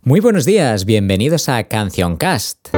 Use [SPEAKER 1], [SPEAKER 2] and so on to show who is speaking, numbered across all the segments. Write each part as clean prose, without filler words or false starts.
[SPEAKER 1] Muy buenos días, bienvenidos a Cancioncast.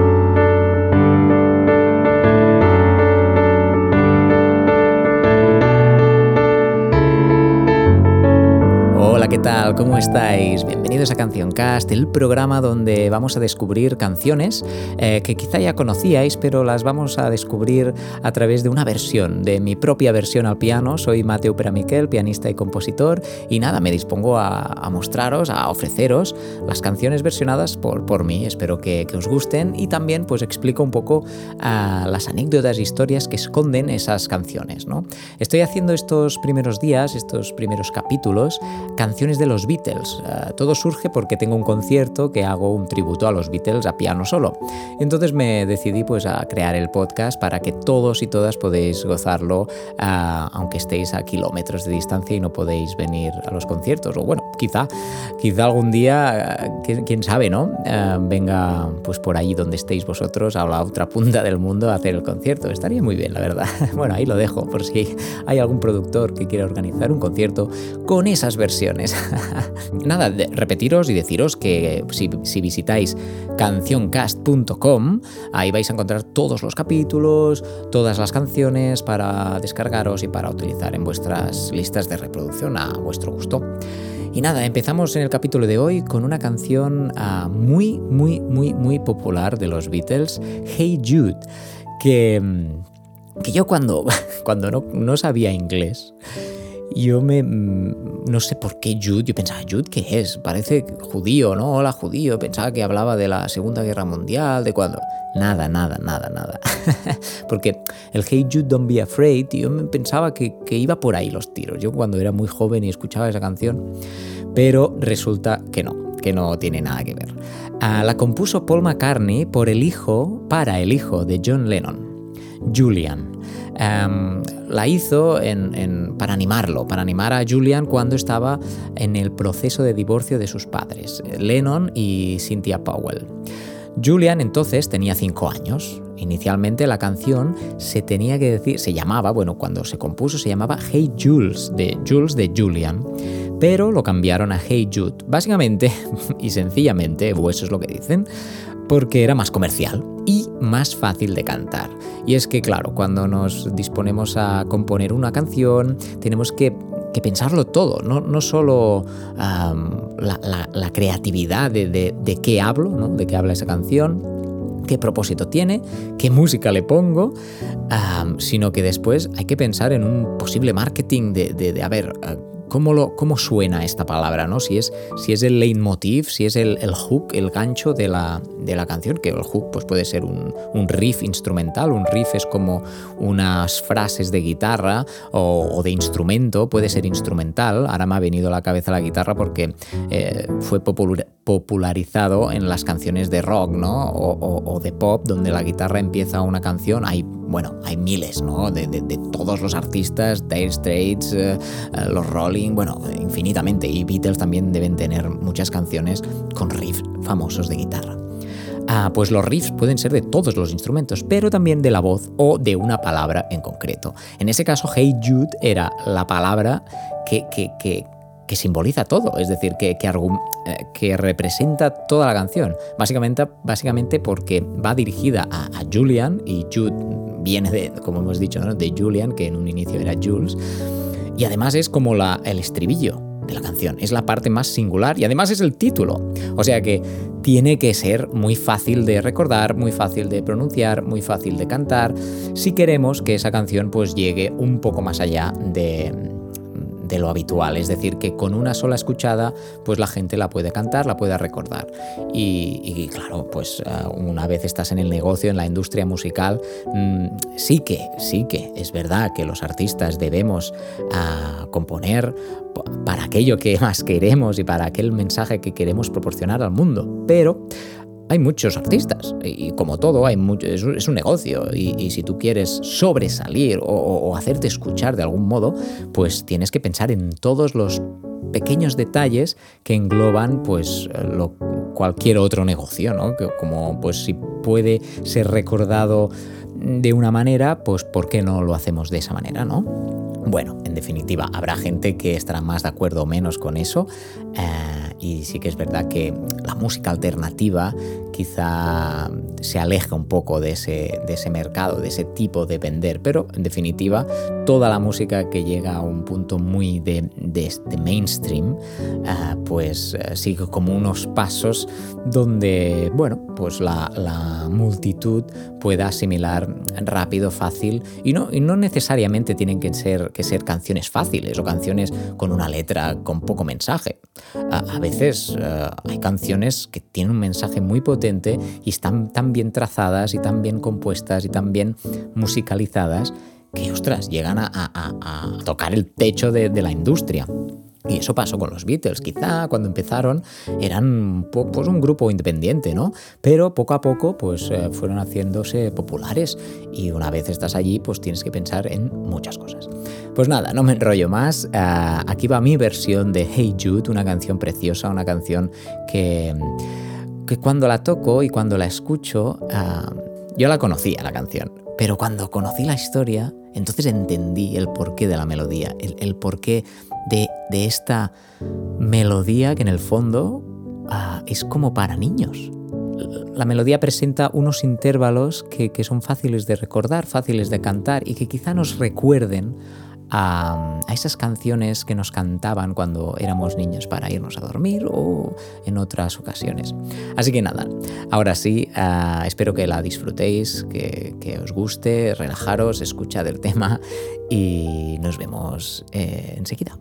[SPEAKER 1] Hola, ¿qué tal? ¿Cómo estáis? Bienvenidos a Cancioncast, el programa donde vamos a descubrir canciones que quizá ya conocíais, pero las vamos a descubrir a través de una versión, de mi propia versión al piano. Soy Mateu Peramiquel, pianista y compositor, y nada, me dispongo a mostraros, a ofreceros las canciones versionadas por mí. Espero que os gusten, y también pues explico un poco las anécdotas e historias que esconden esas canciones, ¿no? Estoy haciendo estos primeros días, estos primeros capítulos, canciones de los Beatles. Todo surge porque tengo un concierto que hago un tributo a los Beatles a piano solo. Entonces me decidí pues a crear el podcast para que todos y todas podéis gozarlo, aunque estéis a kilómetros de distancia y no podéis venir a los conciertos. O bueno, quizá algún día, quién sabe, ¿no? Venga pues por ahí donde estéis vosotros, a la otra punta del mundo, a hacer el concierto. Estaría muy bien, la verdad. Bueno, ahí lo dejo, por si hay algún productor que quiera organizar un concierto con esas versiones. Nada, repetiros y deciros que si visitáis cancioncast.com, ahí vais a encontrar todos los capítulos, todas las canciones para descargaros y para utilizar en vuestras listas de reproducción a vuestro gusto. Y nada, empezamos en el capítulo de hoy con una canción muy popular de los Beatles, Hey Jude, que yo cuando no sabía inglés, yo no sé por qué Jude, yo pensaba, ¿Jude qué es? Parece judío, ¿no? Hola, judío. Pensaba que hablaba de la Segunda Guerra Mundial, de cuando... Nada. Porque el Hey Jude, Don't Be Afraid, yo pensaba que iba por ahí los tiros. Yo cuando era muy joven y escuchaba esa canción, pero resulta que no tiene nada que ver. La compuso Paul McCartney para el hijo de John Lennon, Julian. La hizo para animar a Julian cuando estaba en el proceso de divorcio de sus padres, Lennon y Cynthia Powell. Julian entonces tenía 5 años. Inicialmente la canción cuando se compuso se llamaba Hey Jules de Julian, pero lo cambiaron a Hey Jude, básicamente y sencillamente, o eso es lo que dicen, porque era más comercial y más fácil de cantar. Y es que, claro, cuando nos disponemos a componer una canción, tenemos que pensarlo todo, no solo la creatividad de qué hablo, ¿no? De qué habla esa canción, qué propósito tiene, qué música le pongo, sino que después hay que pensar en un posible marketing de ¿cómo suena esta palabra, ¿no? Si es el leitmotiv, si es el hook, el gancho de la canción, que el hook pues puede ser un riff instrumental. Un riff es como unas frases de guitarra o de instrumento, puede ser instrumental. Ahora me ha venido a la cabeza la guitarra porque fue popularizado en las canciones de rock, ¿no? O de pop, donde la guitarra empieza una canción. Hay miles, ¿no? De todos los artistas, Dire Straits, los Rolling, infinitamente, y Beatles también deben tener muchas canciones con riffs famosos de guitarra. Pues los riffs pueden ser de todos los instrumentos, pero también de la voz o de una palabra en concreto. En ese caso, Hey Jude era la palabra que simboliza todo, es decir, que representa toda la canción, básicamente porque va dirigida a Julian, y Jude viene de, como hemos dicho, ¿no? De Julian, que en un inicio era Jules, y además es como el estribillo de la canción, es la parte más singular y además es el título, o sea que tiene que ser muy fácil de recordar, muy fácil de pronunciar, muy fácil de cantar, si queremos que esa canción pues llegue un poco más allá de lo habitual, es decir, que con una sola escuchada pues la gente la puede cantar, la puede recordar, y claro, pues una vez estás en el negocio, en la industria musical, sí que es verdad que los artistas debemos componer para aquello que más queremos y para aquel mensaje que queremos proporcionar al mundo, pero hay muchos artistas y como todo es un negocio, y si tú quieres sobresalir o hacerte escuchar de algún modo, pues tienes que pensar en todos los pequeños detalles que engloban pues cualquier otro negocio, ¿no? Como pues si puede ser recordado de una manera, pues ¿por qué no lo hacemos de esa manera, no? Bueno, en definitiva, habrá gente que estará más de acuerdo o menos con eso, y sí que es verdad que la música alternativa quizá se aleja un poco de ese mercado, de ese tipo de vender, pero en definitiva toda la música que llega a un punto muy de mainstream, pues sigue como unos pasos donde, bueno, pues la multitud pueda asimilar rápido, fácil, y no necesariamente tienen que ser canciones fáciles o canciones con una letra con poco mensaje. A veces hay canciones que tienen un mensaje muy potente y están tan bien trazadas y tan bien compuestas y tan bien musicalizadas que, ostras, llegan a tocar el techo de la industria. Y eso pasó con los Beatles. Quizá cuando empezaron eran pues un grupo independiente, ¿no? Pero poco a poco pues fueron haciéndose populares y una vez estás allí pues tienes que pensar en muchas cosas. Pues nada, no me enrollo más. Aquí va mi versión de Hey Jude, una canción preciosa, una canción que cuando la toco y cuando la escucho, yo la conocía la canción, pero cuando conocí la historia, entonces entendí el porqué de la melodía, el porqué de esta melodía que en el fondo es como para niños. La melodía presenta unos intervalos que son fáciles de recordar, fáciles de cantar y que quizá nos recuerden a esas canciones que nos cantaban cuando éramos niños para irnos a dormir o en otras ocasiones. Así que nada, ahora sí, espero que la disfrutéis, que os guste, relajaros, escuchad el tema y nos vemos enseguida.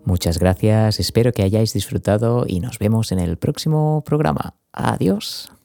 [SPEAKER 1] Muchas gracias, espero que hayáis disfrutado y nos vemos en el próximo programa. Adiós.